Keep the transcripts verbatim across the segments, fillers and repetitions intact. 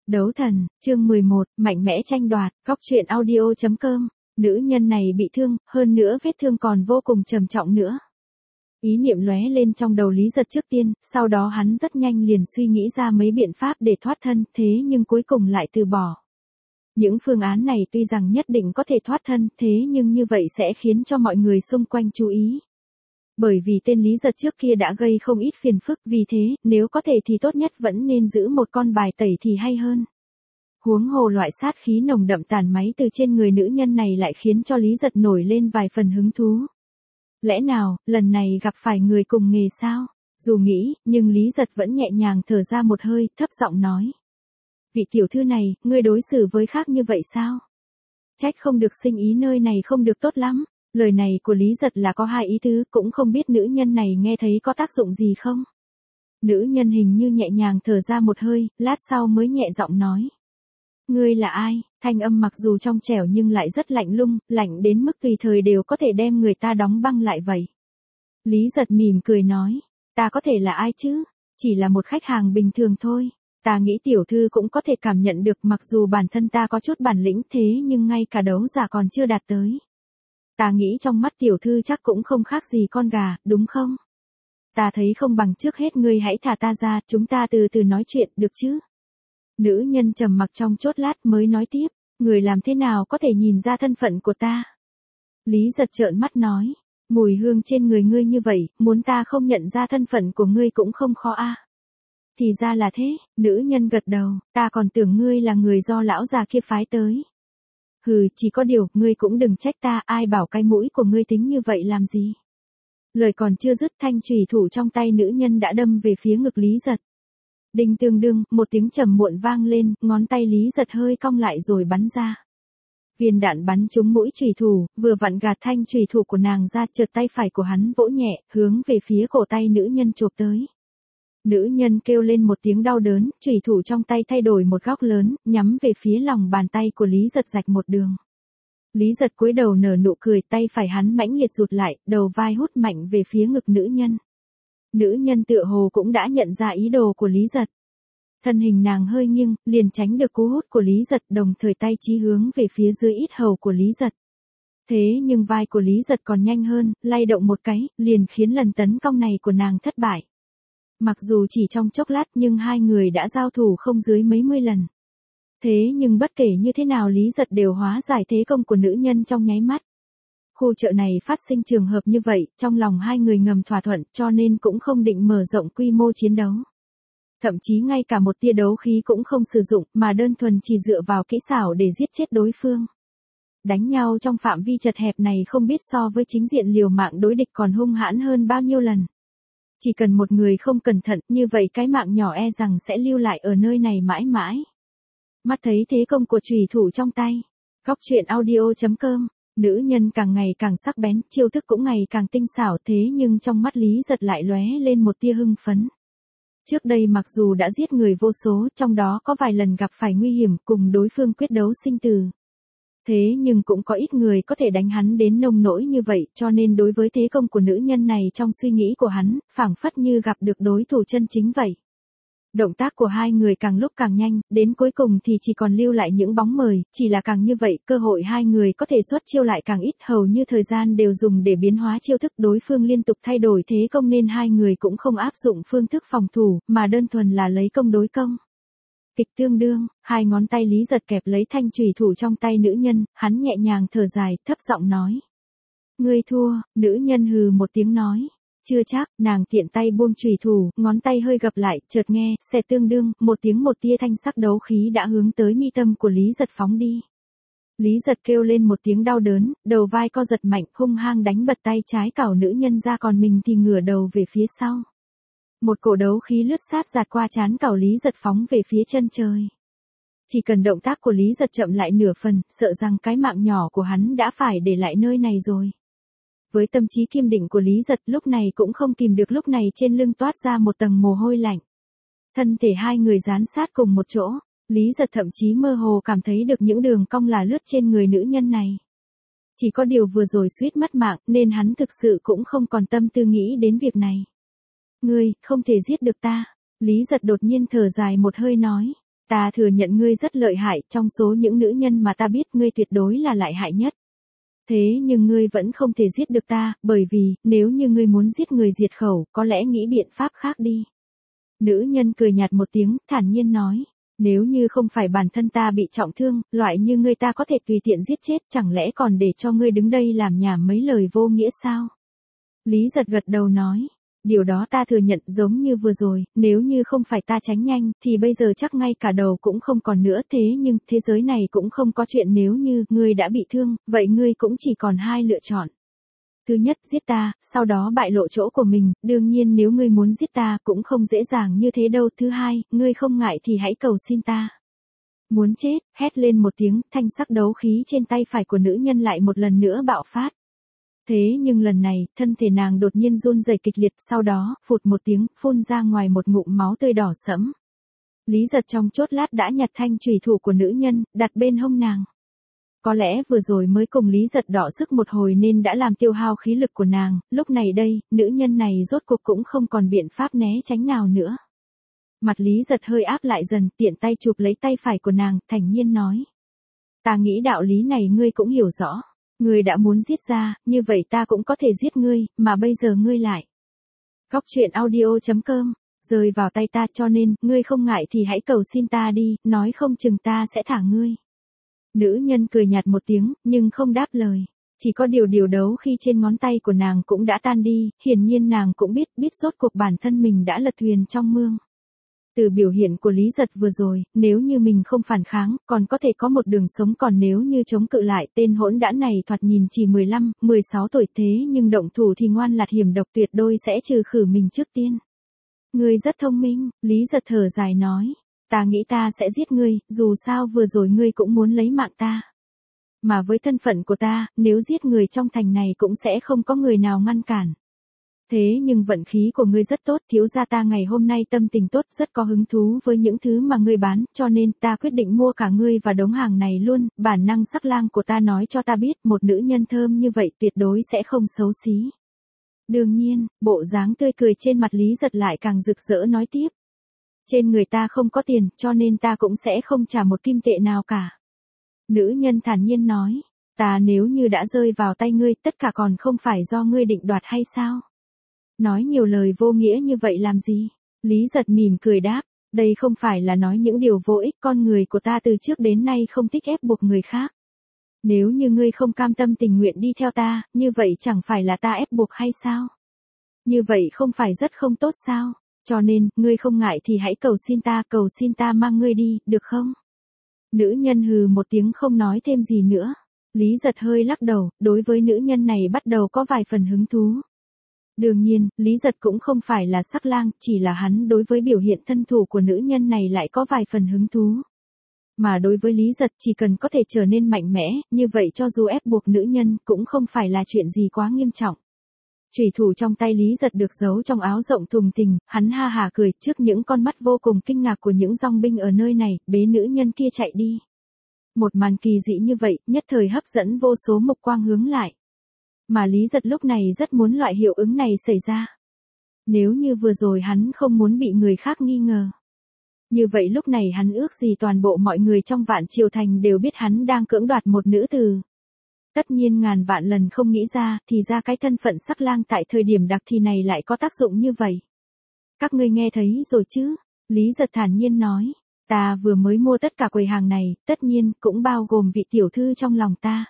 Đấu thần, chương mười một, mạnh mẽ tranh đoạt, góc truyện audio chấm com. Nữ nhân này bị thương, hơn nữa vết thương còn vô cùng trầm trọng nữa. Ý niệm lóe lên trong đầu Lý Giật trước tiên, sau đó hắn rất nhanh liền suy nghĩ ra mấy biện pháp để thoát thân, thế nhưng cuối cùng lại từ bỏ. Những phương án này tuy rằng nhất định có thể thoát thân, thế nhưng như vậy sẽ khiến cho mọi người xung quanh chú ý. Bởi vì tên Lý Giật trước kia đã gây không ít phiền phức, vì thế, nếu có thể thì tốt nhất vẫn nên giữ một con bài tẩy thì hay hơn. Huống hồ loại sát khí nồng đậm tàn máy từ trên người nữ nhân này lại khiến cho Lý Giật nổi lên vài phần hứng thú. Lẽ nào, lần này gặp phải người cùng nghề sao? Dù nghĩ, nhưng Lý Giật vẫn nhẹ nhàng thở ra một hơi, thấp giọng nói. Vị tiểu thư này, ngươi đối xử với khác như vậy sao? Trách không được sinh ý nơi này không được tốt lắm. Lời này của Lý Giật là có hai ý tứ, cũng không biết nữ nhân này nghe thấy có tác dụng gì không? Nữ nhân hình như nhẹ nhàng thở ra một hơi, lát sau mới nhẹ giọng nói. Ngươi là ai? Thanh âm mặc dù trong trẻo nhưng lại rất lạnh lùng, lạnh đến mức tùy thời đều có thể đem người ta đóng băng lại vậy. Lý Giật mỉm cười nói, ta có thể là ai chứ? Chỉ là một khách hàng bình thường thôi. Ta nghĩ tiểu thư cũng có thể cảm nhận được mặc dù bản thân ta có chút bản lĩnh thế nhưng ngay cả đấu giả còn chưa đạt tới. Ta nghĩ trong mắt tiểu thư chắc cũng không khác gì con gà, đúng không? Ta thấy không bằng trước hết ngươi hãy thả ta ra, chúng ta từ từ nói chuyện, được chứ? Nữ nhân trầm mặc trong chốt lát mới nói tiếp, người làm thế nào có thể nhìn ra thân phận của ta? Lý Giật trợn mắt nói, mùi hương trên người ngươi như vậy, muốn ta không nhận ra thân phận của ngươi cũng không khó a. À. Thì ra là thế, nữ nhân gật đầu, ta còn tưởng ngươi là người do lão già kia phái tới. Hừ, chỉ có điều, ngươi cũng đừng trách ta, ai bảo cái mũi của ngươi tính như vậy làm gì. Lời còn chưa dứt thanh chùy thủ trong tay nữ nhân đã đâm về phía ngực Lý Giật. Đinh tương đương, một tiếng trầm muộn vang lên, ngón tay Lý Giật hơi cong lại rồi bắn ra. Viên đạn bắn trúng mũi chùy thủ, vừa vặn gạt thanh chùy thủ của nàng ra, chợt tay phải của hắn vỗ nhẹ, hướng về phía cổ tay nữ nhân chộp tới. Nữ nhân kêu lên một tiếng đau đớn, chùy thủ trong tay thay đổi một góc lớn, nhắm về phía lòng bàn tay của Lý Giật rạch một đường. Lý Giật cúi đầu nở nụ cười, tay phải hắn mãnh liệt rụt lại, đầu vai hút mạnh về phía ngực nữ nhân. Nữ nhân tựa hồ cũng đã nhận ra ý đồ của Lý Giật. Thân hình nàng hơi nghiêng, liền tránh được cú hút của Lý Giật, đồng thời tay chí hướng về phía dưới yết hầu của Lý Giật. Thế nhưng vai của Lý Giật còn nhanh hơn, lay động một cái, liền khiến lần tấn công này của nàng thất bại. Mặc dù chỉ trong chốc lát nhưng hai người đã giao thủ không dưới mấy mươi lần. Thế nhưng bất kể như thế nào Lý Giật đều hóa giải thế công của nữ nhân trong nháy mắt. Khu chợ này phát sinh trường hợp như vậy, trong lòng hai người ngầm thỏa thuận cho nên cũng không định mở rộng quy mô chiến đấu. Thậm chí ngay cả một tia đấu khí cũng không sử dụng mà đơn thuần chỉ dựa vào kỹ xảo để giết chết đối phương. Đánh nhau trong phạm vi chật hẹp này không biết so với chính diện liều mạng đối địch còn hung hãn hơn bao nhiêu lần. Chỉ cần một người không cẩn thận như vậy cái mạng nhỏ e rằng sẽ lưu lại ở nơi này mãi mãi. Mắt thấy thế công của chùy thủ trong tay. Góc truyện audio chấm com. Nữ nhân càng ngày càng sắc bén, chiêu thức cũng ngày càng tinh xảo thế nhưng trong mắt Lý Giật lại lóe lên một tia hưng phấn. Trước đây mặc dù đã giết người vô số, trong đó có vài lần gặp phải nguy hiểm cùng đối phương quyết đấu sinh tử. Thế nhưng cũng có ít người có thể đánh hắn đến nông nỗi như vậy, cho nên đối với thế công của nữ nhân này trong suy nghĩ của hắn, phảng phất như gặp được đối thủ chân chính vậy. Động tác của hai người càng lúc càng nhanh, đến cuối cùng thì chỉ còn lưu lại những bóng mờ, chỉ là càng như vậy, cơ hội hai người có thể xuất chiêu lại càng ít, hầu như thời gian đều dùng để biến hóa chiêu thức đối phương liên tục thay đổi thế công nên hai người cũng không áp dụng phương thức phòng thủ, mà đơn thuần là lấy công đối công. Kịch tương đương, hai ngón tay Lý Giật kẹp lấy thanh chùy thủ trong tay nữ nhân, hắn nhẹ nhàng thở dài, thấp giọng nói. Ngươi thua, nữ nhân hừ một tiếng nói. Chưa chắc, nàng tiện tay buông chùy thủ, ngón tay hơi gập lại, chợt nghe, xe tương đương, một tiếng một tia thanh sắc đấu khí đã hướng tới mi tâm của Lý Giật phóng đi. Lý Giật kêu lên một tiếng đau đớn, đầu vai co giật mạnh, hung hăng đánh bật tay trái cào nữ nhân ra còn mình thì ngửa đầu về phía sau. Một cổ đấu khí lướt sát giạt qua trán cào Lý Giật phóng về phía chân trời. Chỉ cần động tác của Lý Giật chậm lại nửa phần, sợ rằng cái mạng nhỏ của hắn đã phải để lại nơi này rồi. Với tâm trí kiên định của Lý Giật lúc này cũng không kìm được lúc này trên lưng toát ra một tầng mồ hôi lạnh. Thân thể hai người dán sát cùng một chỗ, Lý Giật thậm chí mơ hồ cảm thấy được những đường cong là lướt trên người nữ nhân này. Chỉ có điều vừa rồi suýt mất mạng nên hắn thực sự cũng không còn tâm tư nghĩ đến việc này. Ngươi, không thể giết được ta. Lý Giật đột nhiên thở dài một hơi nói. Ta thừa nhận ngươi rất lợi hại, trong số những nữ nhân mà ta biết ngươi tuyệt đối là lợi hại nhất. Thế nhưng ngươi vẫn không thể giết được ta, bởi vì, nếu như ngươi muốn giết người diệt khẩu, có lẽ nghĩ biện pháp khác đi. Nữ nhân cười nhạt một tiếng, thản nhiên nói. Nếu như không phải bản thân ta bị trọng thương, loại như ngươi ta có thể tùy tiện giết chết, chẳng lẽ còn để cho ngươi đứng đây làm nhảm mấy lời vô nghĩa sao? Lý Giật gật đầu nói. Điều đó ta thừa nhận, giống như vừa rồi, nếu như không phải ta tránh nhanh, thì bây giờ chắc ngay cả đầu cũng không còn nữa. Thế nhưng, thế giới này cũng không có chuyện nếu như ngươi đã bị thương, vậy ngươi cũng chỉ còn hai lựa chọn. Thứ nhất, giết ta, sau đó bại lộ chỗ của mình, đương nhiên nếu ngươi muốn giết ta cũng không dễ dàng như thế đâu. Thứ hai, ngươi không ngại thì hãy cầu xin ta. Muốn chết, hét lên một tiếng, thanh sắc đấu khí trên tay phải của nữ nhân lại một lần nữa bạo phát. Thế nhưng lần này, thân thể nàng đột nhiên run rẩy kịch liệt, sau đó, phụt một tiếng, phun ra ngoài một ngụm máu tươi đỏ sẫm. Lý Giật trong chốt lát đã nhặt thanh chùy thủ của nữ nhân, đặt bên hông nàng. Có lẽ vừa rồi mới cùng Lý Giật đọ sức một hồi nên đã làm tiêu hao khí lực của nàng, lúc này đây, nữ nhân này rốt cuộc cũng không còn biện pháp né tránh nào nữa. Mặt Lý Giật hơi áp lại dần, tiện tay chụp lấy tay phải của nàng, thản nhiên nói. Ta nghĩ đạo lý này ngươi cũng hiểu rõ. Ngươi đã muốn giết ra, như vậy ta cũng có thể giết ngươi, mà bây giờ ngươi lại. Góc truyện audio chấm com, rơi vào tay ta cho nên, ngươi không ngại thì hãy cầu xin ta đi, nói không chừng ta sẽ thả ngươi. Nữ nhân cười nhạt một tiếng, nhưng không đáp lời. Chỉ có điều điều đấu khi trên ngón tay của nàng cũng đã tan đi, hiển nhiên nàng cũng biết, biết rốt cuộc bản thân mình đã lật thuyền trong mương. Từ biểu hiện của Lý Giật vừa rồi, nếu như mình không phản kháng, còn có thể có một đường sống, còn nếu như chống cự lại, tên hỗn đản này thoạt nhìn chỉ mười lăm, mười sáu tuổi thế nhưng động thủ thì ngoan lạt hiểm độc, tuyệt đôi sẽ trừ khử mình trước tiên. Ngươi rất thông minh, Lý Giật thở dài nói. Ta nghĩ ta sẽ giết ngươi, dù sao vừa rồi ngươi cũng muốn lấy mạng ta. Mà với thân phận của ta, nếu giết người trong thành này cũng sẽ không có người nào ngăn cản. Thế nhưng vận khí của ngươi rất tốt, thiếu gia ta ngày hôm nay tâm tình tốt, rất có hứng thú với những thứ mà ngươi bán, cho nên ta quyết định mua cả ngươi và đống hàng này luôn. Bản năng sắc lang của ta nói cho ta biết, một nữ nhân thơm như vậy tuyệt đối sẽ không xấu xí. Đương nhiên, bộ dáng tươi cười trên mặt Lý Giật lại càng rực rỡ nói tiếp. Trên người ta không có tiền, cho nên ta cũng sẽ không trả một kim tệ nào cả. Nữ nhân thản nhiên nói, ta nếu như đã rơi vào tay ngươi, tất cả còn không phải do ngươi định đoạt hay sao? Nói nhiều lời vô nghĩa như vậy làm gì? Lý Giật mỉm cười đáp, đây không phải là nói những điều vô ích, con người của ta từ trước đến nay không thích ép buộc người khác. Nếu như ngươi không cam tâm tình nguyện đi theo ta, như vậy chẳng phải là ta ép buộc hay sao? Như vậy không phải rất không tốt sao? Cho nên, ngươi không ngại thì hãy cầu xin ta, cầu xin ta mang ngươi đi, được không? Nữ nhân hừ một tiếng không nói thêm gì nữa. Lý Giật hơi lắc đầu, đối với nữ nhân này bắt đầu có vài phần hứng thú. Đương nhiên, Lý Giật cũng không phải là sắc lang, chỉ là hắn đối với biểu hiện thân thủ của nữ nhân này lại có vài phần hứng thú. Mà đối với Lý Giật chỉ cần có thể trở nên mạnh mẽ, như vậy cho dù ép buộc nữ nhân cũng không phải là chuyện gì quá nghiêm trọng. Chủy thủ trong tay Lý Giật được giấu trong áo rộng thùng thình, hắn ha hả cười trước những con mắt vô cùng kinh ngạc của những dòng binh ở nơi này, bế nữ nhân kia chạy đi. Một màn kỳ dị như vậy, nhất thời hấp dẫn vô số mục quang hướng lại. Mà Lý Giật lúc này rất muốn loại hiệu ứng này xảy ra. Nếu như vừa rồi hắn không muốn bị người khác nghi ngờ. Như vậy lúc này hắn ước gì toàn bộ mọi người trong Vạn Triều Thành đều biết hắn đang cưỡng đoạt một nữ tử. Tất nhiên ngàn vạn lần không nghĩ ra, thì ra cái thân phận sắc lang tại thời điểm đặc thì này lại có tác dụng như vậy. Các ngươi nghe thấy rồi chứ? Lý Giật thản nhiên nói, ta vừa mới mua tất cả quầy hàng này, tất nhiên cũng bao gồm vị tiểu thư trong lòng ta.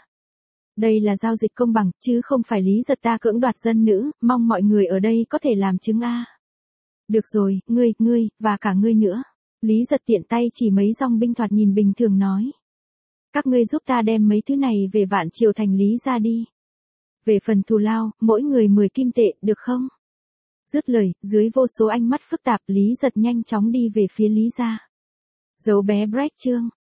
Đây là giao dịch công bằng, chứ không phải Lý Giật ta cưỡng đoạt dân nữ, mong mọi người ở đây có thể làm chứng a. Được rồi, ngươi, ngươi, và cả ngươi nữa. Lý Giật tiện tay chỉ mấy dòng binh thoạt nhìn bình thường nói. Các ngươi giúp ta đem mấy thứ này về Vạn Triều Thành Lý ra đi. Về phần thù lao, mỗi người mười kim tệ, được không? Dứt lời, dưới vô số ánh mắt phức tạp, Lý Giật nhanh chóng đi về phía Lý gia. Dấu bé break chương.